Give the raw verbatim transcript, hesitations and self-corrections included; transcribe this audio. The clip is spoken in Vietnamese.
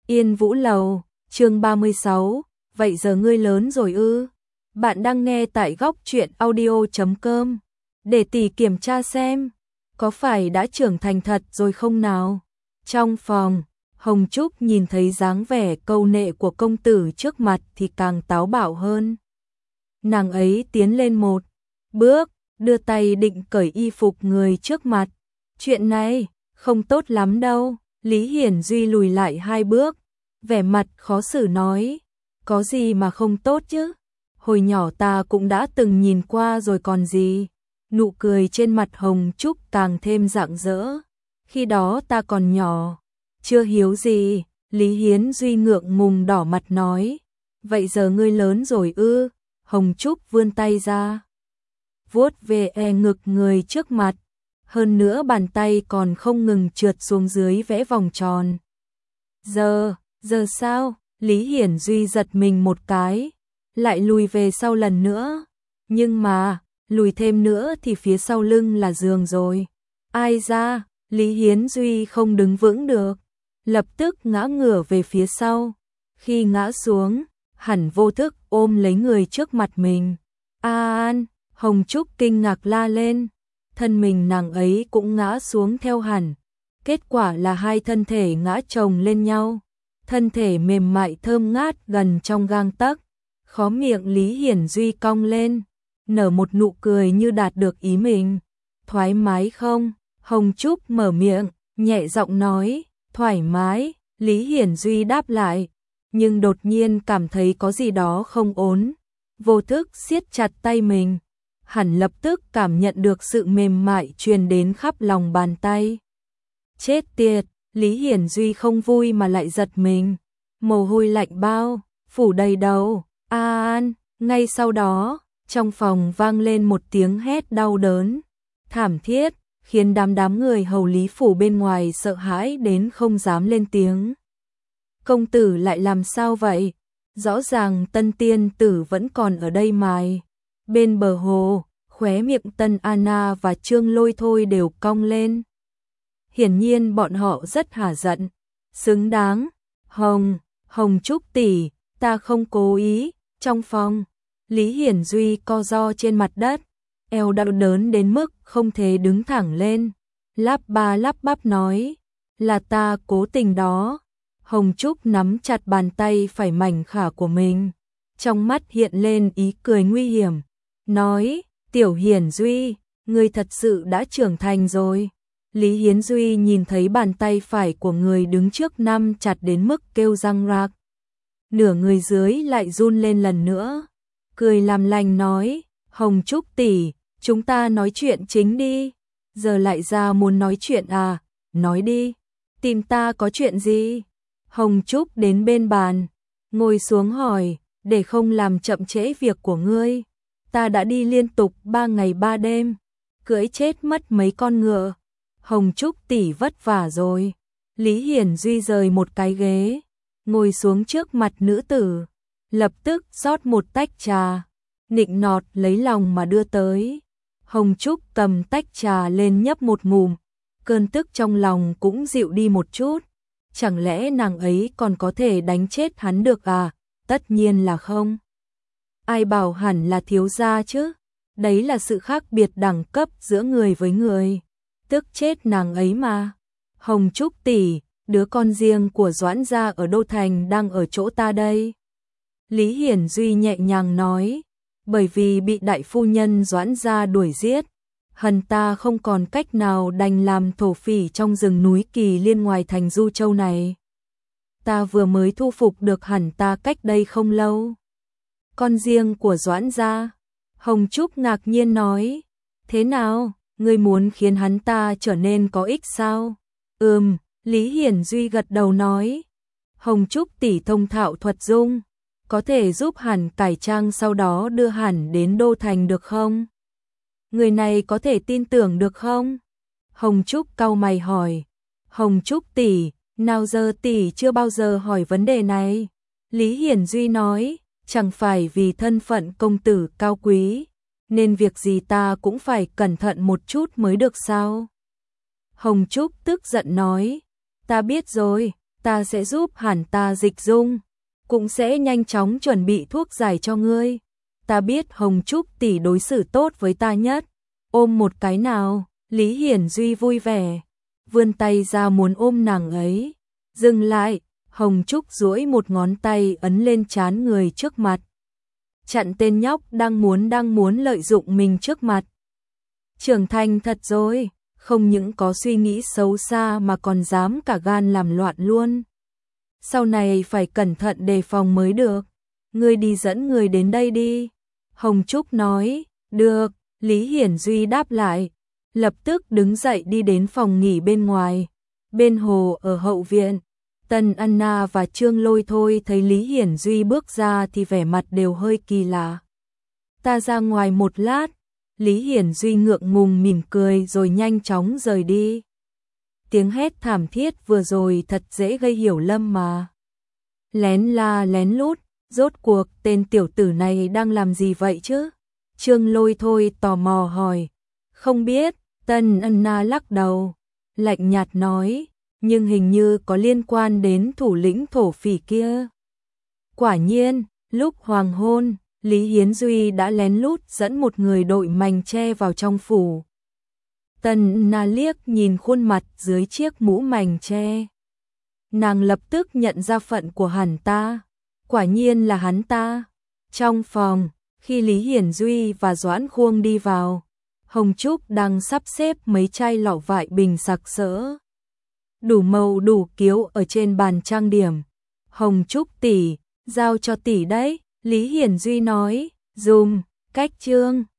Yên Vũ Lầu, chương ba mươi sáu, vậy giờ ngươi lớn rồi ư? Bạn đang nghe tại góc truyện audio chấm com. Để tỷ kiểm tra xem, có phải đã trưởng thành thật rồi không nào? Trong phòng, Hồng Trúc nhìn thấy dáng vẻ câu nệ của công tử trước mặt thì càng táo bạo hơn. Nàng ấy tiến lên một bước, đưa tay định cởi y phục người trước mặt. Chuyện này không tốt lắm đâu. Lý Hiển Duy lùi lại hai bước, vẻ mặt khó xử nói, có gì mà không tốt chứ? Hồi nhỏ ta cũng đã từng nhìn qua rồi còn gì. Nụ cười trên mặt Hồng Trúc càng thêm rạng rỡ. Khi đó ta còn nhỏ, chưa hiếu gì. Lý Hiển Duy ngượng ngùng đỏ mặt nói, vậy giờ ngươi lớn rồi ư? Hồng Trúc vươn tay ra, vuốt về e ngực người trước mặt. Hơn nữa bàn tay còn không ngừng trượt xuống dưới vẽ vòng tròn. Giờ, giờ sao? Lý Hiển Duy giật mình một cái, lại lùi về sau lần nữa. Nhưng mà, lùi thêm nữa thì phía sau lưng là giường rồi. Ai ra? Lý Hiển Duy không đứng vững được, lập tức ngã ngửa về phía sau. Khi ngã xuống, hẳn vô thức ôm lấy người trước mặt mình. A An, Hồng Trúc kinh ngạc la lên. Thân mình nàng ấy cũng ngã xuống theo hẳn. Kết quả là hai thân thể ngã chồng lên nhau. Thân thể mềm mại thơm ngát gần trong gang tấc. Khóe miệng Lý Hiển Duy cong lên, nở một nụ cười như đạt được ý mình. Thoải mái không? Hồng Trúc mở miệng, nhẹ giọng nói, thoải mái. Lý Hiển Duy đáp lại, nhưng đột nhiên cảm thấy có gì đó không ổn. Vô thức siết chặt tay mình. Hẳn lập tức cảm nhận được sự mềm mại truyền đến khắp lòng bàn tay. Chết tiệt, Lý Hiển Duy không vui mà lại giật mình. Mồ hôi lạnh bao, phủ đầy đầu. A An, ngay sau đó, trong phòng vang lên một tiếng hét đau đớn, thảm thiết, khiến đám đám người hầu Lý phủ bên ngoài sợ hãi đến không dám lên tiếng. Công tử lại làm sao vậy? Rõ ràng Tân Tiên Tử vẫn còn ở đây mài. Bên bờ hồ, khóe miệng Tân Anna và Trương Lôi Thôi đều cong lên. Hiển nhiên bọn họ rất hả giận. Xứng đáng. Hồng, Hồng Trúc tỷ, ta không cố ý. Trong phòng, Lý Hiển Duy co ro trên mặt đất, eo đau đớn đến mức không thể đứng thẳng lên. Lắp ba lắp bắp nói, là ta cố tình đó. Hồng Trúc nắm chặt bàn tay phải mảnh khả của mình, trong mắt hiện lên ý cười nguy hiểm. Nói, Tiểu Hiển Duy, ngươi thật sự đã trưởng thành rồi. Lý Hiển Duy nhìn thấy bàn tay phải của người đứng trước nắm chặt đến mức kêu răng rạc. Nửa người dưới lại run lên lần nữa. Cười làm lành nói, Hồng Trúc tỷ, chúng ta nói chuyện chính đi. Giờ lại ra muốn nói chuyện à? Nói đi, tìm ta có chuyện gì? Hồng Trúc đến bên bàn, ngồi xuống hỏi, để không làm chậm trễ việc của ngươi. Ta đã đi liên tục ba ngày ba đêm, cưỡi chết mất mấy con ngựa. Hồng Trúc tỷ vất vả rồi. Lý Hiển Duy rời một cái ghế, ngồi xuống trước mặt nữ tử, lập tức rót một tách trà, nịnh nọt lấy lòng mà đưa tới. Hồng Trúc cầm tách trà lên nhấp một ngụm, cơn tức trong lòng cũng dịu đi một chút. Chẳng lẽ nàng ấy còn có thể đánh chết hắn được à? Tất nhiên là không. Ai bảo hẳn là thiếu gia chứ? Đấy là sự khác biệt đẳng cấp giữa người với người. Tức chết nàng ấy mà. Hồng Trúc tỷ, đứa con riêng của Doãn gia ở Đô Thành đang ở chỗ ta đây. Lý Hiển Duy nhẹ nhàng nói, bởi vì bị đại phu nhân Doãn gia đuổi giết, hần ta không còn cách nào đành làm thổ phỉ trong rừng núi Kỳ Liên ngoài thành Du Châu này. Ta vừa mới thu phục được hẳn ta cách đây không lâu. Con riêng của Doãn gia. Hồng Trúc ngạc nhiên nói, thế nào, ngươi muốn khiến hắn ta trở nên có ích sao? Ừm, Lý Hiển Duy gật đầu nói, Hồng Trúc tỷ thông thạo thuật dung, có thể giúp hẳn cải trang sau đó đưa hẳn đến Đô Thành được không? Người này có thể tin tưởng được không? Hồng Trúc cau mày hỏi. Hồng Trúc tỷ, nào giờ tỷ chưa bao giờ hỏi vấn đề này. Lý Hiển Duy nói, chẳng phải vì thân phận công tử cao quý, nên việc gì ta cũng phải cẩn thận một chút mới được sao? Hồng Trúc tức giận nói, ta biết rồi, ta sẽ giúp hẳn ta dịch dung, cũng sẽ nhanh chóng chuẩn bị thuốc giải cho ngươi. Ta biết Hồng Trúc tỷ đối xử tốt với ta nhất, ôm một cái nào. Lý Hiển Duy vui vẻ, vươn tay ra muốn ôm nàng ấy. Dừng lại, Hồng Trúc duỗi một ngón tay ấn lên trán người trước mặt. Chặn tên nhóc đang muốn đang muốn lợi dụng mình trước mặt. Trưởng thành thật rồi, không những có suy nghĩ xấu xa mà còn dám cả gan làm loạn luôn. Sau này phải cẩn thận đề phòng mới được. Ngươi đi dẫn người đến đây đi. Hồng Trúc nói, được, Lý Hiển Duy đáp lại. Lập tức đứng dậy đi đến phòng nghỉ bên ngoài. Bên hồ ở hậu viện, Tần Anna và Trương Lôi Thôi thấy Lý Hiển Duy bước ra thì vẻ mặt đều hơi kỳ lạ. Ta ra ngoài một lát. Lý Hiển Duy ngượng ngùng mỉm cười rồi nhanh chóng rời đi. Tiếng hét thảm thiết vừa rồi thật dễ gây hiểu lầm mà. Lén la lén lút, rốt cuộc tên tiểu tử này đang làm gì vậy chứ? Trương Lôi Thôi tò mò hỏi. Không biết, Tần Anna lắc đầu, lạnh nhạt nói, nhưng hình như có liên quan đến thủ lĩnh thổ phỉ kia. Quả nhiên, lúc hoàng hôn, Lý Hiển Duy đã lén lút dẫn một người đội mành che vào trong phủ. Tần Anna liếc nhìn khuôn mặt dưới chiếc mũ mành che. Nàng lập tức nhận ra phận của hắn ta. Quả nhiên là hắn ta. Trong phòng, khi Lý Hiển Duy và Doãn Khuông đi vào, Hồng Trúc đang sắp xếp mấy chai lọ vải bình sặc sỡ, đủ màu đủ kiếu ở trên bàn trang điểm. Hồng Trúc tỷ, giao cho tỷ đấy, Lý Hiển Duy nói, dùm, cách trương.